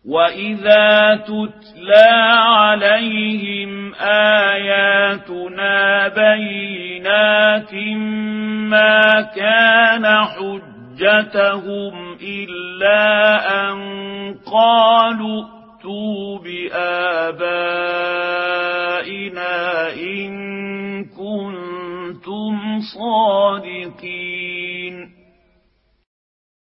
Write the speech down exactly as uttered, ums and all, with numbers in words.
وإذا تتلى عليهم آياتنا بينات ما كان حجتهم إلا أن قالوا ائتوا بآبائنا إن كنتم صادقين.